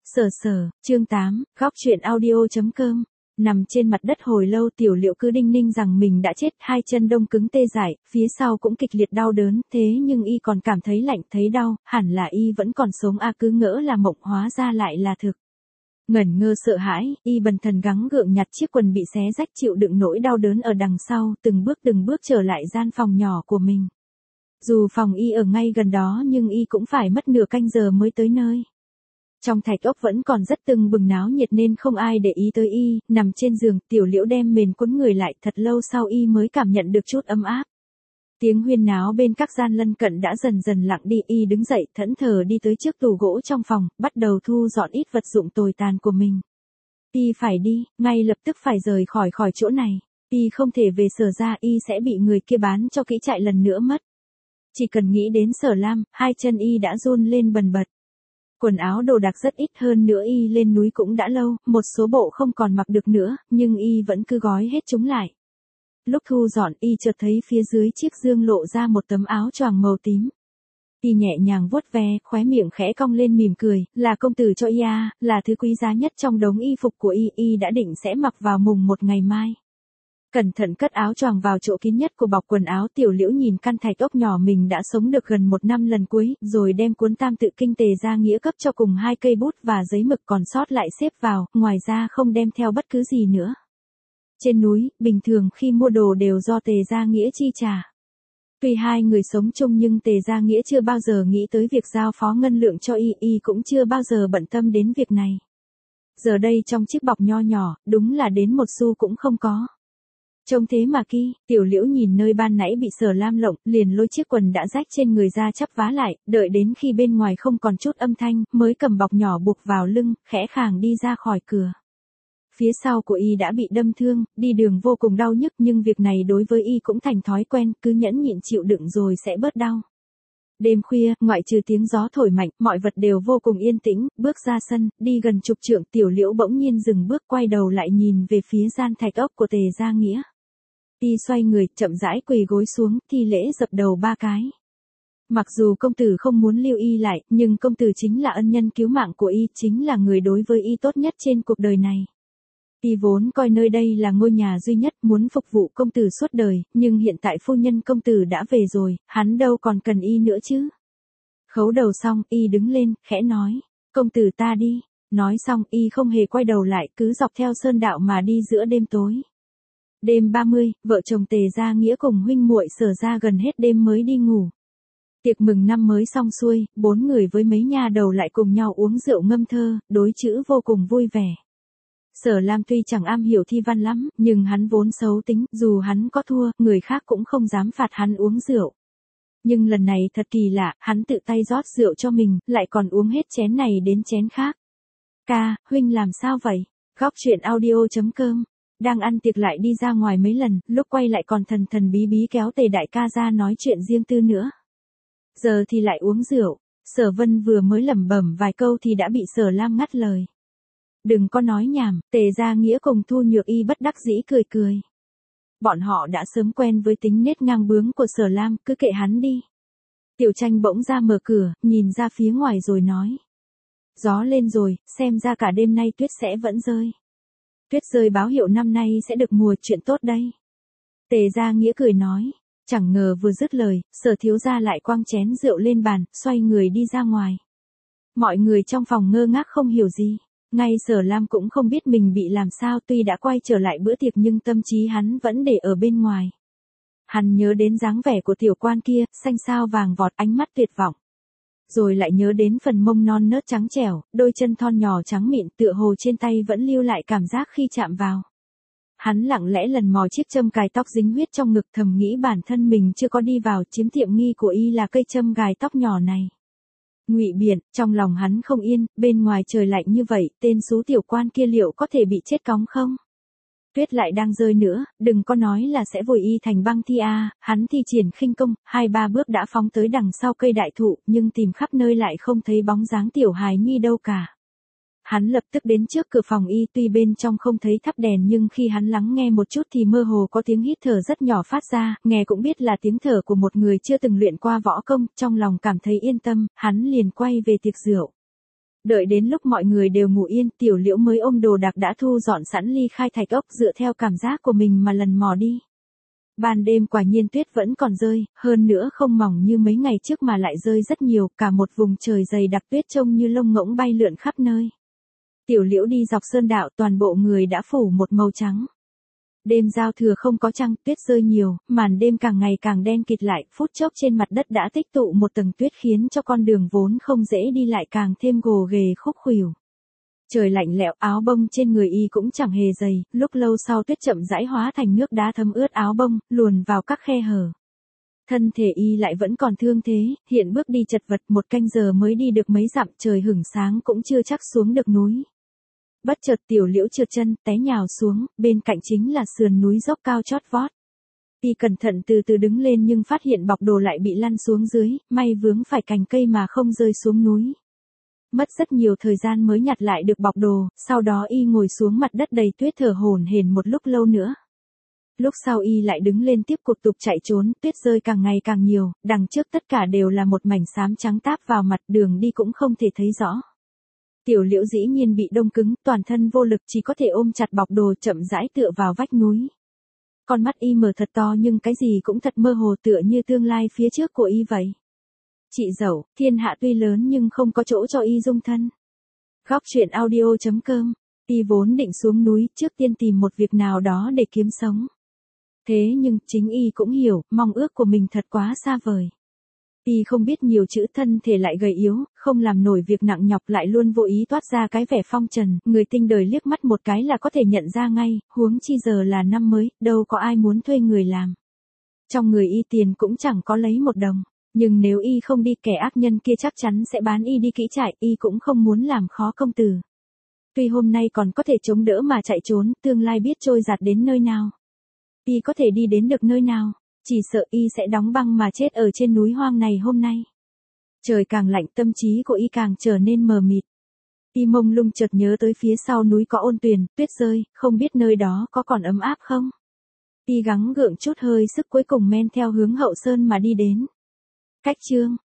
Chương 8, góc truyện audio.com. Nằm trên mặt đất hồi lâu Tiểu Liễu cứ đinh ninh rằng mình đã chết, hai chân đông cứng tê dại, phía sau cũng kịch liệt đau đớn, thế nhưng y còn cảm thấy lạnh thấy đau, hẳn là y vẫn còn sống cứ ngỡ là mộng hóa ra lại là thực. Ngẩn ngơ sợ hãi, y bần thần gắng gượng nhặt chiếc quần bị xé rách chịu đựng nỗi đau đớn ở đằng sau, từng bước trở lại gian phòng nhỏ của mình. Dù phòng y ở ngay gần đó nhưng y cũng phải mất nửa canh giờ mới tới nơi. Trong thạch ốc vẫn còn rất tưng bừng náo nhiệt nên không ai để ý tới y, nằm trên giường, Tiểu Liễu đem mền quấn người lại, thật lâu sau y mới cảm nhận được chút ấm áp. Tiếng huyên náo bên các gian lân cận đã dần dần lặng đi, y đứng dậy, thẫn thờ đi tới trước tủ gỗ trong phòng, bắt đầu thu dọn ít vật dụng tồi tàn của mình. Y phải đi, ngay lập tức phải rời khỏi chỗ này. Y không thể về Sở gia, y sẽ bị người kia bán cho kỹ trại lần nữa mất. Chỉ cần nghĩ đến Sở Lam, hai chân y đã run lên bần bật. Quần áo đồ đạc rất ít, hơn nữa y lên núi cũng đã lâu, một số bộ không còn mặc được nữa, nhưng y vẫn cứ gói hết chúng lại. Lúc thu dọn y chợt thấy phía dưới chiếc giường lộ ra một tấm áo choàng màu tím. Y nhẹ nhàng vuốt ve, khóe miệng khẽ cong lên mỉm cười, là công tử cho y là thứ quý giá nhất trong đống y phục của y đã định sẽ mặc vào mùng 1 ngày mai. Cẩn thận cất áo choàng vào chỗ kín nhất của bọc quần áo, Tiểu Liễu nhìn căn thạch ốc nhỏ mình đã sống được gần 1 năm lần cuối, rồi đem cuốn Tam Tự Kinh Tề Gia Nghĩa cấp cho cùng 2 cây bút và giấy mực còn sót lại xếp vào, ngoài ra không đem theo bất cứ gì nữa. Trên núi, bình thường khi mua đồ đều do Tề Gia Nghĩa chi trả. Tuy hai người sống chung nhưng Tề Gia Nghĩa chưa bao giờ nghĩ tới việc giao phó ngân lượng cho y cũng chưa bao giờ bận tâm đến việc này. Giờ đây trong chiếc bọc nho nhỏ, đúng là đến 1 xu cũng không có. Trông thế mà Tiểu Liễu nhìn nơi ban nãy bị Sở Lam lộng, liền lôi chiếc quần đã rách trên người ra chắp vá lại, đợi đến khi bên ngoài không còn chút âm thanh, mới cầm bọc nhỏ buộc vào lưng, khẽ khàng đi ra khỏi cửa. Phía sau của y đã bị đâm thương, đi đường vô cùng đau nhức nhưng việc này đối với y cũng thành thói quen, cứ nhẫn nhịn chịu đựng rồi sẽ bớt đau. Đêm khuya, ngoại trừ tiếng gió thổi mạnh, mọi vật đều vô cùng yên tĩnh, bước ra sân, đi gần chục trượng, Tiểu Liễu bỗng nhiên dừng bước, quay đầu lại nhìn về phía gian thạch ốc của Tề Gia Nghĩa. Y xoay người, chậm rãi quỳ gối xuống, thi lễ dập đầu 3 cái. Mặc dù công tử không muốn lưu y lại, nhưng công tử chính là ân nhân cứu mạng của y, chính là người đối với y tốt nhất trên cuộc đời này. Y vốn coi nơi đây là ngôi nhà duy nhất, muốn phục vụ công tử suốt đời, nhưng hiện tại phu nhân công tử đã về rồi, hắn đâu còn cần y nữa chứ. Khấu đầu xong, y đứng lên, khẽ nói, công tử ta đi. Nói xong, y không hề quay đầu lại, cứ dọc theo sơn đạo mà đi giữa đêm tối. Đêm 30, vợ chồng Tề Gia Nghĩa cùng huynh muội Sở gia gần hết đêm mới đi ngủ. Tiệc mừng năm mới xong xuôi, 4 người với mấy nha đầu lại cùng nhau uống rượu ngâm thơ, đối chữ vô cùng vui vẻ. Sở Lam tuy chẳng am hiểu thi văn lắm, nhưng hắn vốn xấu tính, dù hắn có thua, người khác cũng không dám phạt hắn uống rượu. Nhưng lần này thật kỳ lạ, hắn tự tay rót rượu cho mình, lại còn uống hết chén này đến chén khác. Ca, huynh làm sao vậy? Góc truyện audio.com. Đang ăn tiệc lại đi ra ngoài mấy lần, lúc quay lại còn thần bí bí kéo Tề đại ca ra nói chuyện riêng tư nữa. Giờ thì lại uống rượu. Sở Vân vừa mới lẩm bẩm vài câu thì đã bị Sở Lam ngắt lời. Đừng có nói nhảm, Tề Gia Nghĩa cùng Thu Nhược Y bất đắc dĩ cười. Bọn họ đã sớm quen với tính nết ngang bướng của Sở Lam, cứ kệ hắn đi. Tiểu Tranh bỗng ra mở cửa, nhìn ra phía ngoài rồi nói. Gió lên rồi, xem ra cả đêm nay tuyết sẽ vẫn rơi. Tuyết rơi báo hiệu năm nay sẽ được mùa, chuyện tốt đây. Tề Gia Nghĩa cười nói, chẳng ngờ vừa dứt lời, Sở thiếu gia lại quăng chén rượu lên bàn, xoay người đi ra ngoài. Mọi người trong phòng ngơ ngác không hiểu gì. Ngay Sở Lam cũng không biết mình bị làm sao, tuy đã quay trở lại bữa tiệc nhưng tâm trí hắn vẫn để ở bên ngoài. Hắn nhớ đến dáng vẻ của tiểu quan kia, xanh xao vàng vọt, ánh mắt tuyệt vọng. Rồi lại nhớ đến phần mông non nớt trắng trẻo, đôi chân thon nhỏ trắng mịn, tựa hồ trên tay vẫn lưu lại cảm giác khi chạm vào. Hắn lặng lẽ lần mò chiếc châm cài tóc dính huyết trong ngực, thầm nghĩ bản thân mình chưa có đi vào chiếm tiện nghi của y là cây châm gài tóc nhỏ này. Ngụy biện, trong lòng hắn không yên, bên ngoài trời lạnh như vậy, tên xú tiểu quan kia liệu có thể bị chết cóng không? Tuyết lại đang rơi nữa, đừng có nói là sẽ vùi y thành băng thi hắn thi triển khinh công, 2-3 bước đã phóng tới đằng sau cây đại thụ, nhưng tìm khắp nơi lại không thấy bóng dáng tiểu hài nhi đâu cả. Hắn lập tức đến trước cửa phòng y, tuy bên trong không thấy thắp đèn nhưng khi hắn lắng nghe một chút thì mơ hồ có tiếng hít thở rất nhỏ phát ra, nghe cũng biết là tiếng thở của một người chưa từng luyện qua võ công, trong lòng cảm thấy yên tâm, hắn liền quay về tiệc rượu. Đợi đến lúc mọi người đều ngủ yên, Tiểu Liễu mới ôm đồ đạc đã thu dọn sẵn ly khai thạch ốc, dựa theo cảm giác của mình mà lần mò đi. Ban đêm quả nhiên tuyết vẫn còn rơi, hơn nữa không mỏng như mấy ngày trước mà lại rơi rất nhiều, cả một vùng trời dày đặc tuyết trông như lông ngỗng bay lượn khắp nơi. Tiểu Liễu đi dọc sơn đạo, toàn bộ người đã phủ một màu trắng. Đêm giao thừa không có trăng, tuyết rơi nhiều, màn đêm càng ngày càng đen kịt lại, phút chốc trên mặt đất đã tích tụ một tầng tuyết khiến cho con đường vốn không dễ đi lại càng thêm gồ ghề khúc khuỷu. Trời lạnh lẽo, áo bông trên người y cũng chẳng hề dày, lúc lâu sau tuyết chậm rãi hóa thành nước đá thấm ướt áo bông, luồn vào các khe hở. Thân thể y lại vẫn còn thương thế, hiện bước đi chật vật, 1 canh giờ mới đi được mấy dặm, trời hửng sáng cũng chưa chắc xuống được núi. Bất chợt Tiểu Liễu trượt chân, té nhào xuống, bên cạnh chính là sườn núi dốc cao chót vót. Y cẩn thận từ từ đứng lên nhưng phát hiện bọc đồ lại bị lăn xuống dưới, may vướng phải cành cây mà không rơi xuống núi. Mất rất nhiều thời gian mới nhặt lại được bọc đồ, sau đó y ngồi xuống mặt đất đầy tuyết thở hổn hển một lúc lâu nữa. Lúc sau y lại đứng lên tiếp tục chạy trốn, tuyết rơi càng ngày càng nhiều, đằng trước tất cả đều là một mảnh xám trắng táp vào mặt, đường đi cũng không thể thấy rõ. Tiểu Liễu dĩ nhiên bị đông cứng, toàn thân vô lực, chỉ có thể ôm chặt bọc đồ chậm rãi tựa vào vách núi. Con mắt y mở thật to nhưng cái gì cũng thật mơ hồ, tựa như tương lai phía trước của y vậy. Chị dậu, thiên hạ tuy lớn nhưng không có chỗ cho y dung thân. Góc truyện audio.com. Y vốn định xuống núi, trước tiên tìm một việc nào đó để kiếm sống. Thế nhưng chính y cũng hiểu, mong ước của mình thật quá xa vời. Y không biết nhiều chữ, thân thể lại gầy yếu, không làm nổi việc nặng nhọc, lại luôn vô ý toát ra cái vẻ phong trần, người tinh đời liếc mắt một cái là có thể nhận ra ngay, huống chi giờ là năm mới, đâu có ai muốn thuê người làm. Trong người y tiền cũng chẳng có lấy 1 đồng, nhưng nếu y không đi, kẻ ác nhân kia chắc chắn sẽ bán y đi kỹ trại, y cũng không muốn làm khó công tử. Tuy hôm nay còn có thể chống đỡ mà chạy trốn, tương lai biết trôi giạt đến nơi nào. Y có thể đi đến được nơi nào, chỉ sợ y sẽ đóng băng mà chết ở trên núi hoang này hôm nay. Trời càng lạnh, tâm trí của y càng trở nên mờ mịt. Y mông lung chợt nhớ tới phía sau núi có ôn tuyền, tuyết rơi, không biết nơi đó có còn ấm áp không. Y gắng gượng chút hơi sức cuối cùng men theo hướng Hậu Sơn mà đi đến. Cách chương